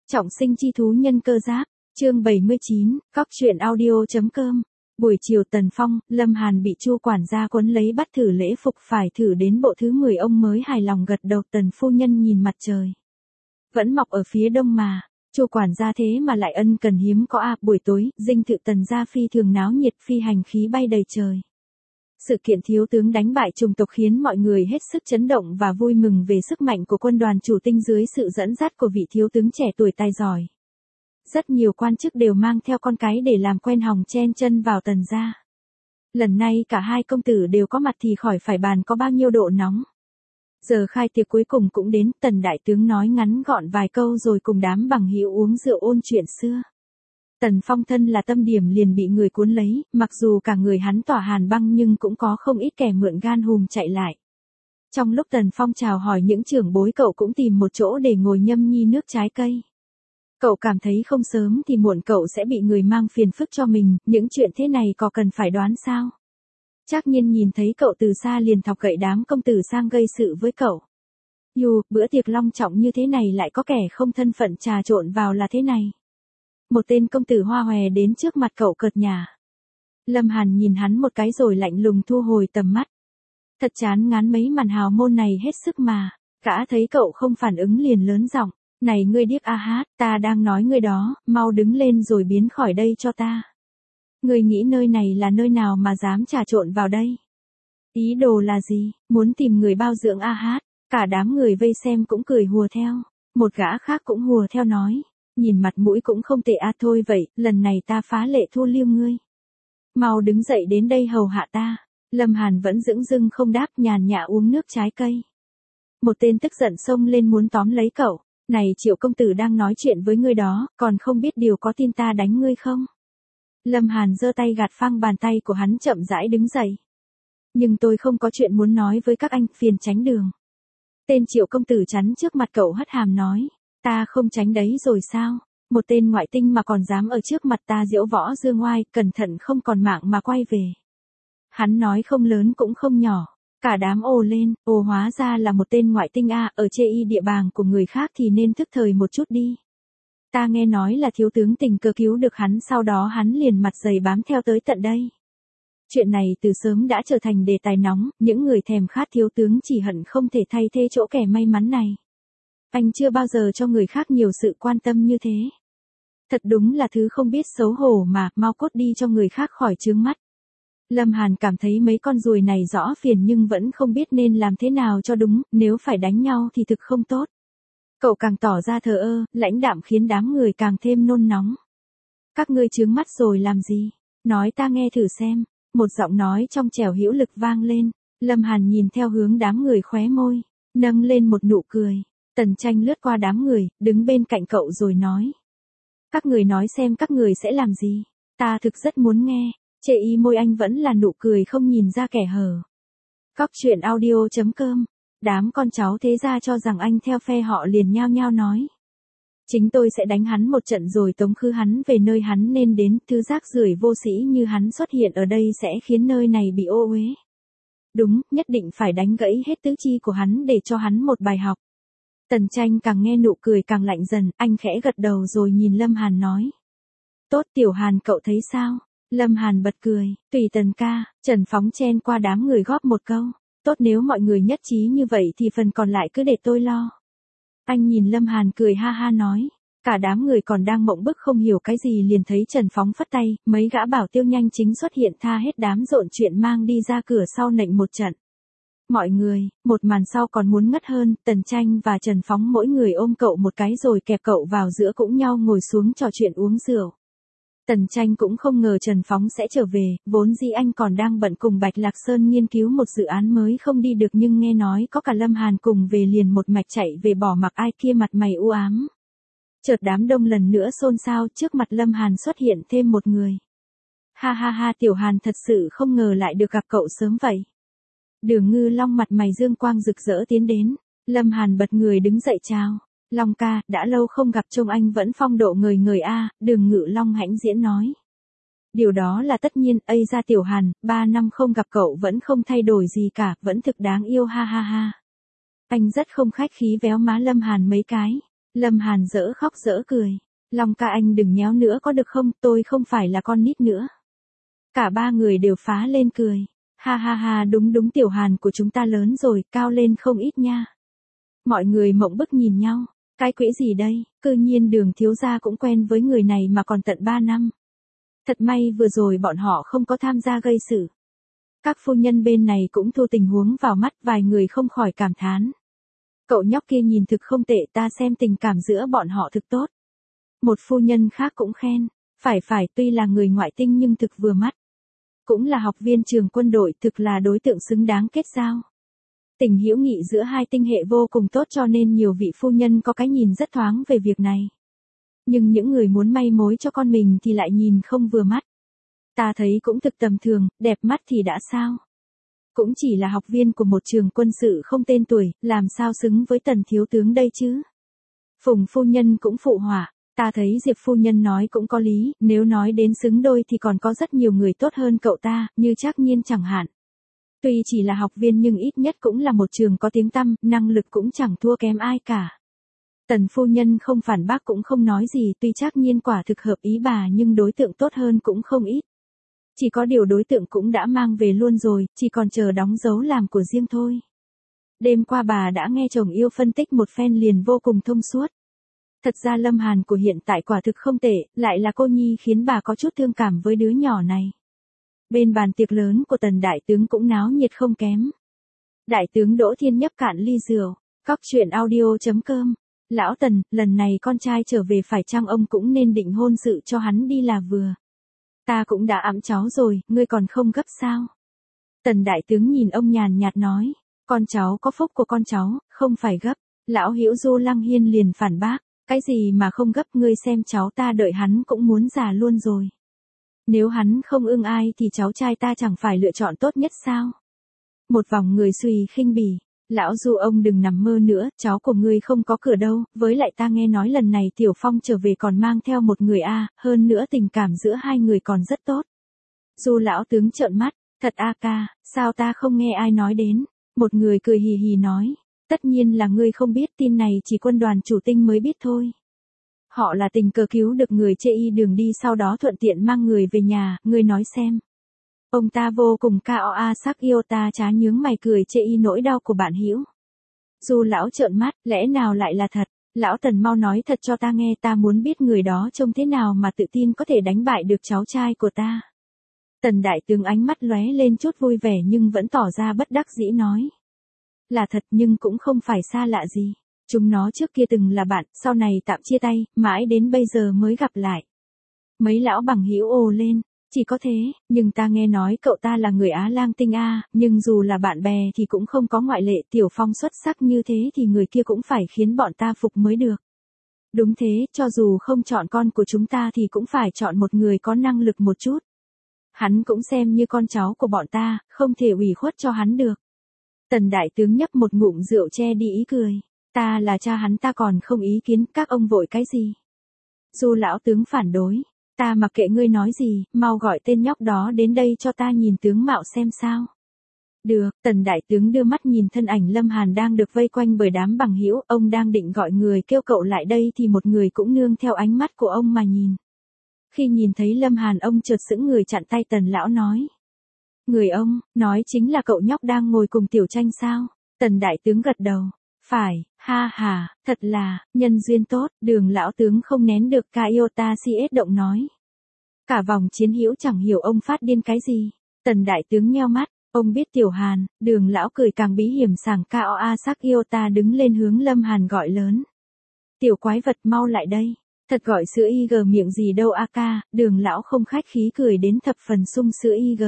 Trọng sinh chi thú nhân cơ giáp, chương 79, Cóc truyện audio.com. Buổi chiều Tần Phong, Lâm Hàn bị Chu quản gia quấn lấy bắt thử lễ phục phải thử đến bộ thứ 10 ông mới hài lòng gật đầu. Tần phu nhân nhìn mặt trời. Vẫn mọc ở phía đông mà, Chu quản gia thế mà lại ân cần hiếm có buổi tối, dinh thự Tần gia phi thường náo nhiệt, phi hành khí bay đầy trời. Sự kiện thiếu tướng đánh bại chủng tộc khiến mọi người hết sức chấn động và vui mừng về sức mạnh của quân đoàn chủ tinh dưới sự dẫn dắt của vị thiếu tướng trẻ tuổi tài giỏi. Rất nhiều quan chức đều mang theo con cái để làm quen hòng chen chân vào Tần gia. Lần này cả hai công tử đều có mặt thì khỏi phải bàn có bao nhiêu độ nóng. Giờ khai tiệc cuối cùng cũng đến, Tần đại tướng nói ngắn gọn vài câu rồi cùng đám bằng hữu uống rượu ôn chuyện xưa. Tần Phong thân là tâm điểm liền bị người cuốn lấy, mặc dù cả người hắn tỏa hàn băng nhưng cũng có không ít kẻ mượn gan hùm chạy lại. Trong lúc Tần Phong chào hỏi những trưởng bối, cậu cũng tìm một chỗ để ngồi nhâm nhi nước trái cây. Cậu cảm thấy không sớm thì muộn cậu sẽ bị người mang phiền phức cho mình, những chuyện thế này có cần phải đoán sao? Trác Nhiên nhìn thấy cậu từ xa liền thọc gậy đám công tử sang gây sự với cậu. Bữa tiệc long trọng như thế này lại có kẻ không thân phận trà trộn vào là thế này. Một tên công tử hoa hòe đến trước mặt cậu cợt nhả. Lâm Hàn nhìn hắn một cái rồi lạnh lùng thu hồi tầm mắt. Thật chán ngán mấy màn hào môn này hết sức mà. Gã thấy cậu không phản ứng liền lớn giọng, này ngươi điếc hát, ta đang nói ngươi đó, mau đứng lên rồi biến khỏi đây cho ta. Ngươi nghĩ nơi này là nơi nào mà dám trà trộn vào đây? Ý đồ là gì, muốn tìm người bao dưỡng hát? Cả đám người vây xem cũng cười hùa theo. Một gã khác cũng hùa theo nói, nhìn mặt mũi cũng không tệ thôi vậy, lần này ta phá lệ thu liêu ngươi. Mau đứng dậy đến đây hầu hạ ta. Lâm Hàn vẫn dửng dưng không đáp, nhàn nhã uống nước trái cây. Một tên tức giận xông lên muốn tóm lấy cậu. Này Triệu công tử đang nói chuyện với ngươi đó, còn không biết điều có tin ta đánh ngươi không? Lâm Hàn giơ tay gạt phăng bàn tay của hắn, chậm rãi đứng dậy. Nhưng tôi không có chuyện muốn nói với các anh, phiền tránh đường. Tên Triệu công tử chắn trước mặt cậu hất hàm nói, ta không tránh đấy rồi sao? Một tên ngoại tinh mà còn dám ở trước mặt ta diễu võ dương oai, cẩn thận không còn mạng mà quay về. Hắn nói không lớn cũng không nhỏ. Cả đám ồ lên, hóa ra là một tên ngoại tinh ở chê y địa bàn của người khác thì nên thức thời một chút đi. Ta nghe nói là thiếu tướng tình cờ cứu được hắn, sau đó hắn liền mặt dày bám theo tới tận đây. Chuyện này từ sớm đã trở thành đề tài nóng, những người thèm khát thiếu tướng chỉ hận không thể thay thế chỗ kẻ may mắn này. Anh chưa bao giờ cho người khác nhiều sự quan tâm như thế. Thật đúng là thứ không biết xấu hổ mà, mau cút đi cho người khác khỏi chướng mắt. Lâm Hàn cảm thấy mấy con ruồi này rõ phiền nhưng vẫn không biết nên làm thế nào cho đúng, nếu phải đánh nhau thì thực không tốt. Cậu càng tỏ ra thờ ơ, lãnh đạm khiến đám người càng thêm nôn nóng. Các ngươi chướng mắt rồi làm gì? Nói ta nghe thử xem. Một giọng nói trong trẻo hữu lực vang lên. Lâm Hàn nhìn theo hướng đám người khóe môi, nâng lên một nụ cười. Tần Tranh lướt qua đám người, đứng bên cạnh cậu rồi nói. Các người nói xem các người sẽ làm gì? Ta thực rất muốn nghe. Chê y môi anh vẫn là nụ cười không nhìn ra kẻ hở. Cóc truyện audio.com. Đám con cháu thế gia cho rằng anh theo phe họ liền nhao nhao nói. Chính tôi sẽ đánh hắn một trận rồi tống khứ hắn về nơi hắn nên đến, thứ rác rưởi vô sĩ như hắn xuất hiện ở đây sẽ khiến nơi này bị ô uế. Đúng, nhất định phải đánh gãy hết tứ chi của hắn để cho hắn một bài học. Tần Tranh càng nghe nụ cười càng lạnh dần, anh khẽ gật đầu rồi nhìn Lâm Hàn nói. Tốt Tiểu Hàn, cậu thấy sao? Lâm Hàn bật cười, tùy Tần ca. Trần Phóng chen qua đám người góp một câu. Tốt, nếu mọi người nhất trí như vậy thì phần còn lại cứ để tôi lo. Anh nhìn Lâm Hàn cười ha ha nói. Cả đám người còn đang mộng bức không hiểu cái gì liền thấy Trần Phóng phất tay, mấy gã bảo tiêu nhanh chính xuất hiện tha hết đám rộn chuyện mang đi ra cửa sau nện một trận. Mọi người, một màn sau còn muốn ngất hơn, Tần Tranh và Trần Phóng mỗi người ôm cậu một cái rồi kẹp cậu vào giữa cũng nhau ngồi xuống trò chuyện uống rượu. Tần Tranh cũng không ngờ Trần Phóng sẽ trở về, vốn dĩ anh còn đang bận cùng Bạch Lạc Sơn nghiên cứu một dự án mới không đi được nhưng nghe nói có cả Lâm Hàn cùng về liền một mạch chạy về bỏ mặc ai kia mặt mày u ám. Chợt đám đông lần nữa xôn xao, trước mặt Lâm Hàn xuất hiện thêm một người. Ha ha ha, Tiểu Hàn thật sự không ngờ lại được gặp cậu sớm vậy. Đường Ngư Long mặt mày dương quang rực rỡ tiến đến, Lâm Hàn bật người đứng dậy chào. Long ca, đã lâu không gặp, trông anh vẫn phong độ ngời ngời Đường Ngự Long hãnh diễn nói. Điều đó là tất nhiên, ra Tiểu Hàn, 3 năm không gặp cậu vẫn không thay đổi gì cả, vẫn thực đáng yêu ha ha ha. Anh rất không khách khí véo má Lâm Hàn mấy cái. Lâm Hàn giỡn khóc giỡn cười. Long ca anh đừng nhéo nữa có được không, tôi không phải là con nít nữa. Cả ba người đều phá lên cười. Ha ha ha, đúng đúng, Tiểu Hàn của chúng ta lớn rồi, cao lên không ít nha. Mọi người mộng bức nhìn nhau. Cái quỷ gì đây, cư nhiên Đường thiếu gia cũng quen với người này mà còn tận 3 năm. Thật may vừa rồi bọn họ không có tham gia gây sự. Các phu nhân bên này cũng thu tình huống vào mắt, vài người không khỏi cảm thán. Cậu nhóc kia nhìn thực không tệ, ta xem tình cảm giữa bọn họ thực tốt. Một phu nhân khác cũng khen. Phải, tuy là người ngoại tinh nhưng thực vừa mắt. Cũng là học viên trường quân đội, thực là đối tượng xứng đáng kết giao. Tình hữu nghị giữa hai tinh hệ vô cùng tốt cho nên nhiều vị phu nhân có cái nhìn rất thoáng về việc này. Nhưng những người muốn may mối cho con mình thì lại nhìn không vừa mắt. Ta thấy cũng thực tầm thường, đẹp mắt thì đã sao. Cũng chỉ là học viên của một trường quân sự không tên tuổi, làm sao xứng với Tần thiếu tướng đây chứ. Phùng phu nhân cũng phụ họa. Ta thấy Diệp phu nhân nói cũng có lý, nếu nói đến xứng đôi thì còn có rất nhiều người tốt hơn cậu ta, như Trác Nhiên chẳng hạn. Tuy chỉ là học viên nhưng ít nhất cũng là một trường có tiếng tăm, năng lực cũng chẳng thua kém ai cả. Tần phu nhân không phản bác cũng không nói gì, tuy Trác Nhiên quả thực hợp ý bà nhưng đối tượng tốt hơn cũng không ít. Chỉ có điều đối tượng cũng đã mang về luôn rồi, chỉ còn chờ đóng dấu làm của riêng thôi. Đêm qua bà đã nghe chồng yêu phân tích một phen liền vô cùng thông suốt. Thật ra Lâm Hàn của hiện tại quả thực không tệ, lại là cô nhi khiến bà có chút thương cảm với đứa nhỏ này. Bên bàn tiệc lớn của Tần đại tướng cũng náo nhiệt không kém. Đại tướng Đỗ Thiên nhấp cạn ly rượu, cóc truyện audio.com. Lão Tần, lần này con trai trở về phải chăng ông cũng nên định hôn sự cho hắn đi là vừa. Ta cũng đã ẵm cháu rồi, ngươi còn không gấp sao? Tần đại tướng nhìn ông nhàn nhạt nói, con cháu có phúc của con cháu, không phải gấp. Lão Hữu Du Lăng Hiên liền phản bác, cái gì mà không gấp, ngươi xem cháu ta đợi hắn cũng muốn già luôn rồi. Nếu hắn không ưng ai thì cháu trai ta chẳng phải lựa chọn tốt nhất sao? Một vòng người suy khinh bỉ, lão Du ông đừng nằm mơ nữa, cháu của ngươi không có cửa đâu, với lại ta nghe nói lần này Tiểu Phong trở về còn mang theo một người hơn nữa tình cảm giữa hai người còn rất tốt. Du lão tướng trợn mắt, thật ca, sao ta không nghe ai nói đến? Một người cười hì hì nói, tất nhiên là ngươi không biết, tin này chỉ quân đoàn chủ tinh mới biết thôi. Họ là tình cờ cứu được người chê y đường đi sau đó thuận tiện mang người về nhà, ngươi nói xem. Ông ta vô cùng sắc yêu ta chá nhướng mày cười chê y nỗi đau của bạn Hữu. Du lão trợn mắt, lẽ nào lại là thật? Lão Tần mau nói thật cho ta nghe, ta muốn biết người đó trông thế nào mà tự tin có thể đánh bại được cháu trai của ta. Tần đại tướng ánh mắt lóe lên chút vui vẻ nhưng vẫn tỏ ra bất đắc dĩ nói. Là thật nhưng cũng không phải xa lạ gì. Chúng nó trước kia từng là bạn, sau này tạm chia tay, mãi đến bây giờ mới gặp lại. Mấy lão bằng hữu ồ lên, chỉ có thế, nhưng ta nghe nói cậu ta là người Á Lang Tinh nhưng dù là bạn bè thì cũng không có ngoại lệ, Tiểu Phong xuất sắc như thế thì người kia cũng phải khiến bọn ta phục mới được. Đúng thế, cho dù không chọn con của chúng ta thì cũng phải chọn một người có năng lực một chút. Hắn cũng xem như con cháu của bọn ta, không thể ủy khuất cho hắn được. Tần đại tướng nhấp một ngụm rượu che đi ý cười. Ta là cha hắn, ta còn không ý kiến, các ông vội cái gì? Du lão tướng phản đối. Ta mặc kệ ngươi nói gì, mau gọi tên nhóc đó đến đây cho ta nhìn tướng mạo xem sao. Được, Tần đại tướng đưa mắt nhìn thân ảnh Lâm Hàn đang được vây quanh bởi đám bằng hữu, ông đang định gọi người kêu cậu lại đây thì một người cũng nương theo ánh mắt của ông mà nhìn. Khi nhìn thấy Lâm Hàn ông chợt sững người chặn tay Tần lão nói. Người ông, nói chính là cậu nhóc đang ngồi cùng Tiểu Tranh sao? Tần đại tướng gật đầu. Phải, ha, thật là, nhân duyên tốt, Đường lão tướng không nén được Iota CS động nói. Cả vòng chiến hữu chẳng hiểu ông phát điên cái gì. Tần đại tướng nheo mắt, ông biết Tiểu Hàn, Đường lão cười càng bí hiểm sảng sắc Iota đứng lên hướng Lâm Hàn gọi lớn. Tiểu quái vật mau lại đây, thật gọi sữa IG miệng gì đâu Đường lão không khách khí cười đến thập phần sung sữa IG.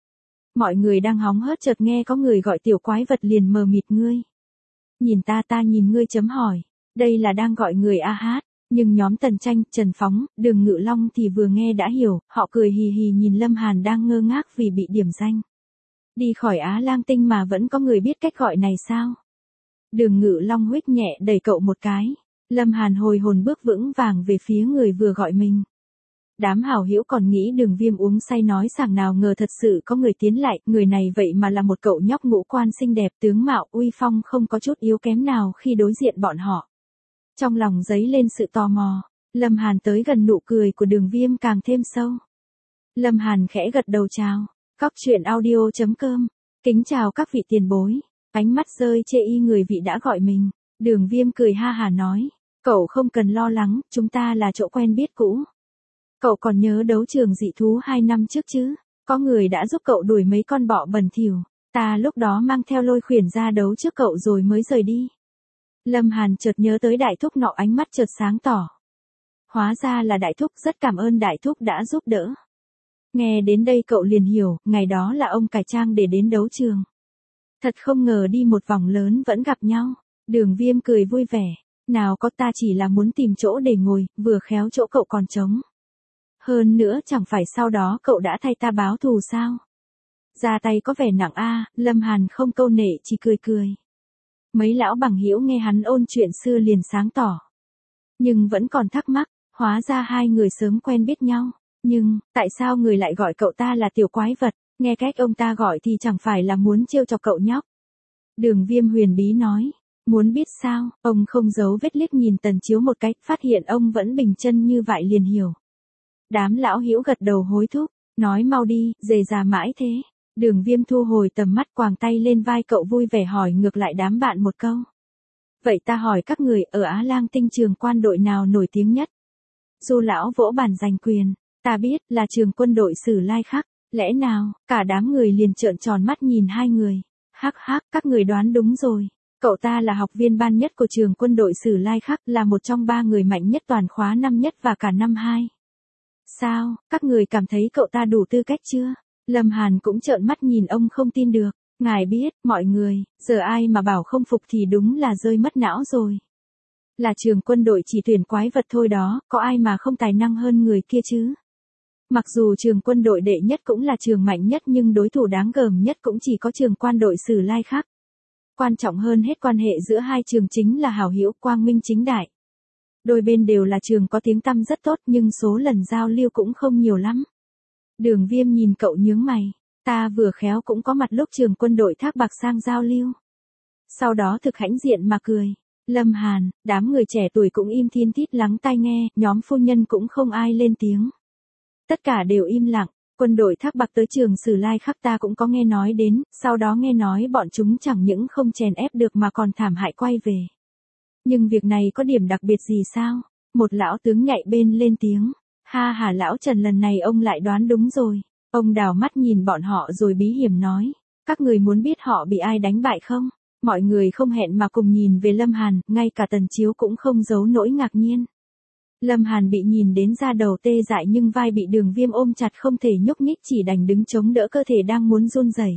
Mọi người đang hóng hớt chợt nghe có người gọi tiểu quái vật liền mờ mịt ngươi. Nhìn ta nhìn ngươi chấm hỏi, đây là đang gọi người hát, nhưng nhóm Tần Tranh, Trần Phóng, Đường Ngự Long thì vừa nghe đã hiểu, họ cười hì hì nhìn Lâm Hàn đang ngơ ngác vì bị điểm danh. Đi khỏi Á Lang Tinh mà vẫn có người biết cách gọi này sao? Đường Ngự Long huých nhẹ đẩy cậu một cái, Lâm Hàn hồi hồn bước vững vàng về phía người vừa gọi mình. Đám hảo hữu còn nghĩ Đường Viêm uống say nói sảng, nào ngờ thật sự có người tiến lại, người này vậy mà là một cậu nhóc ngũ quan xinh đẹp, tướng mạo uy phong không có chút yếu kém nào khi đối diện bọn họ. Trong lòng dấy lên sự tò mò, Lâm Hàn tới gần nụ cười của Đường Viêm càng thêm sâu. Lâm Hàn khẽ gật đầu chào. Cóc truyện audio.com. Kính chào các vị tiền bối. Ánh mắt rơi chê y người vị đã gọi mình. Đường Viêm cười ha hả nói. Cậu không cần lo lắng, chúng ta là chỗ quen biết cũ. Cậu còn nhớ đấu trường dị thú 2 năm trước chứ? Có người đã giúp cậu đuổi mấy con bọ bẩn thỉu. Ta lúc đó mang theo Lôi Khuyển ra đấu trước cậu rồi mới rời đi. Lâm Hàn chợt nhớ tới đại thúc nọ, ánh mắt chợt sáng tỏ. Hóa ra là đại thúc, rất cảm ơn đại thúc đã giúp đỡ. Nghe đến đây cậu liền hiểu, ngày đó là ông cải trang để đến đấu trường. Thật không ngờ đi một vòng lớn vẫn gặp nhau. Đường Viêm cười vui vẻ. Nào có, ta chỉ là muốn tìm chỗ để ngồi, vừa khéo chỗ cậu còn trống. Hơn nữa chẳng phải sau đó cậu đã thay ta báo thù sao? Ra tay có vẻ nặng a. Lâm Hàn không câu nệ chỉ cười cười. Mấy lão bằng hữu nghe hắn ôn chuyện xưa liền sáng tỏ. Nhưng vẫn còn thắc mắc, hóa ra hai người sớm quen biết nhau. Nhưng, tại sao người lại gọi cậu ta là tiểu quái vật, nghe cách ông ta gọi thì chẳng phải là muốn trêu chọc cậu nhóc. Đường Viêm huyền bí nói, muốn biết sao, ông không giấu vết liếc nhìn Tần Chiếu một cách, phát hiện ông vẫn bình chân như vậy liền hiểu. Đám lão hữu gật đầu hối thúc, nói mau đi, dề già mãi thế. Đường Viêm thu hồi tầm mắt, quàng tay lên vai cậu vui vẻ hỏi ngược lại đám bạn một câu. Vậy ta hỏi các người, ở Á Lang Tinh trường quan đội nào nổi tiếng nhất? Du lão vỗ bàn giành quyền. Ta biết, là trường quân đội Sử Lai Khắc. Lẽ nào? Cả đám người liền trợn tròn mắt nhìn hai người. Hắc hắc, các người đoán đúng rồi. Cậu ta là học viên ban nhất của trường quân đội Sử Lai Khắc, là một trong 3 người mạnh nhất toàn khóa năm nhất và cả năm 2. Sao, các người cảm thấy cậu ta đủ tư cách chưa? Lâm Hàn cũng trợn mắt nhìn ông không tin được. Ngài biết, mọi người, giờ ai mà bảo không phục thì đúng là rơi mất não rồi. Là trường quân đội chỉ tuyển quái vật thôi đó, có ai mà không tài năng hơn người kia chứ? Mặc dù trường quân đội đệ nhất cũng là trường mạnh nhất nhưng đối thủ đáng gờm nhất cũng chỉ có trường quan đội Sử Lai Khắc. Quan trọng hơn hết quan hệ giữa hai trường chính là hảo hữu, quang minh chính đại. Đôi bên đều là trường có tiếng tăm rất tốt nhưng số lần giao lưu cũng không nhiều lắm. Đường Viêm nhìn cậu nhướng mày, ta vừa khéo cũng có mặt lúc trường quân đội Thác Bạc sang giao lưu. Sau đó thực hãnh diện mà cười. Lâm Hàn, đám người trẻ tuổi cũng im thiên thít lắng tai nghe, nhóm phu nhân cũng không ai lên tiếng. Tất cả đều im lặng, quân đội Thác Bạc tới trường Sử Lai Khắc ta cũng có nghe nói đến, sau đó nghe nói bọn chúng chẳng những không chèn ép được mà còn thảm hại quay về. Nhưng việc này có điểm đặc biệt gì sao? Một lão tướng nhạy bên lên tiếng. Ha hà lão Trần, lần này ông lại đoán đúng rồi. Ông đào mắt nhìn bọn họ rồi bí hiểm nói. Các người muốn biết họ bị ai đánh bại không? Mọi người không hẹn mà cùng nhìn về Lâm Hàn, ngay cả Tần Chiếu cũng không giấu nỗi ngạc nhiên. Lâm Hàn bị nhìn đến da đầu tê dại nhưng vai bị Đường Viêm ôm chặt không thể nhúc nhích, chỉ đành đứng chống đỡ cơ thể đang muốn run rẩy.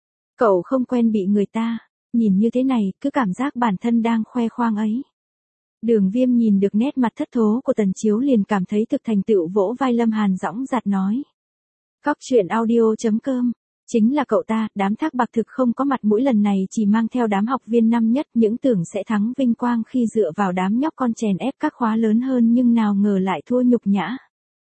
Cậu không quen bị người ta nhìn như thế này, cứ cảm giác bản thân đang khoe khoang ấy. Đường Viêm nhìn được nét mặt thất thố của Tần Chiếu liền cảm thấy thực thành tựu, vỗ vai Lâm Hàn dõng dạc nói. Cóc truyện audio.com. Chính là cậu ta, đám Thác Bạc thực không có mặt mũi, lần này chỉ mang theo đám học viên năm nhất, những tưởng sẽ thắng vinh quang khi dựa vào đám nhóc con chèn ép các khóa lớn hơn nhưng nào ngờ lại thua nhục nhã.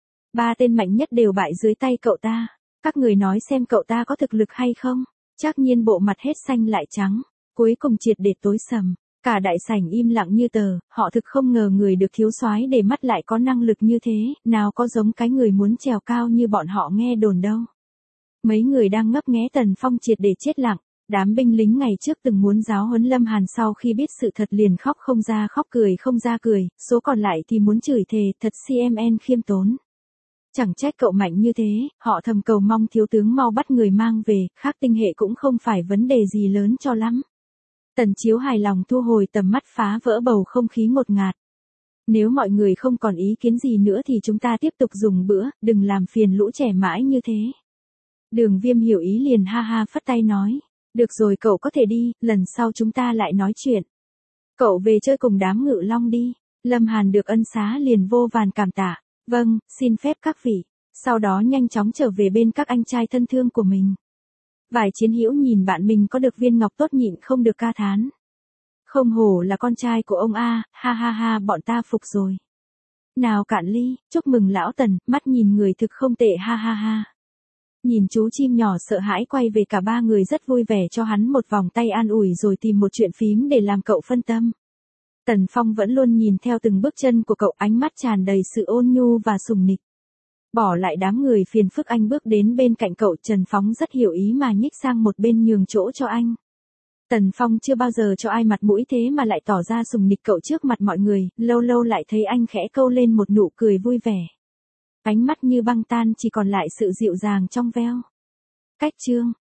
3 tên mạnh nhất đều bại dưới tay cậu ta. Các người nói xem cậu ta có thực lực hay không? Trác Nhiên bộ mặt hết xanh lại trắng, cuối cùng triệt để tối sầm. Cả đại sảnh im lặng như tờ, họ thực không ngờ người được thiếu soái để mắt lại có năng lực như thế, nào có giống cái người muốn trèo cao như bọn họ nghe đồn đâu. Mấy người đang ngấp nghé Tần Phong triệt để chết lặng, đám binh lính ngày trước từng muốn giáo huấn Lâm Hàn sau khi biết sự thật liền khóc không ra khóc, cười không ra cười, số còn lại thì muốn chửi thề, thật CMN khiêm tốn. Chẳng trách cậu mạnh như thế, họ thầm cầu mong thiếu tướng mau bắt người mang về, khác tinh hệ cũng không phải vấn đề gì lớn cho lắm. Tần Chiếu hài lòng thu hồi tầm mắt, phá vỡ bầu không khí ngột ngạt. Nếu mọi người không còn ý kiến gì nữa thì chúng ta tiếp tục dùng bữa, đừng làm phiền lũ trẻ mãi như thế. Đường Viêm hiểu ý liền ha ha phất tay nói. Được rồi, cậu có thể đi, lần sau chúng ta lại nói chuyện. Cậu về chơi cùng đám Ngự Long đi. Lâm Hàn được ân xá liền vô vàn cảm tạ. Vâng, xin phép các vị. Sau đó nhanh chóng trở về bên các anh trai thân thương của mình. Vài chiến hữu nhìn bạn mình có được viên ngọc tốt nhịn không được ca thán. Không hổ là con trai của ông A, ha ha ha, bọn ta phục rồi. Nào cạn ly, chúc mừng lão Tần, mắt nhìn người thực không tệ, ha ha ha. Nhìn chú chim nhỏ sợ hãi quay về, cả 3 người rất vui vẻ cho hắn một vòng tay an ủi rồi tìm một chuyện phím để làm cậu phân tâm. Tần Phong vẫn luôn nhìn theo từng bước chân của cậu, ánh mắt tràn đầy sự ôn nhu và sùng nịch. Bỏ lại đám người phiền phức, anh bước đến bên cạnh cậu. Trần Phóng rất hiểu ý mà nhích sang một bên nhường chỗ cho anh. Tần Phong chưa bao giờ cho ai mặt mũi thế mà lại tỏ ra sùng nịch cậu trước mặt mọi người, lâu lâu lại thấy anh khẽ câu lên một nụ cười vui vẻ. Ánh mắt như băng tan, chỉ còn lại sự dịu dàng trong veo. Cách chương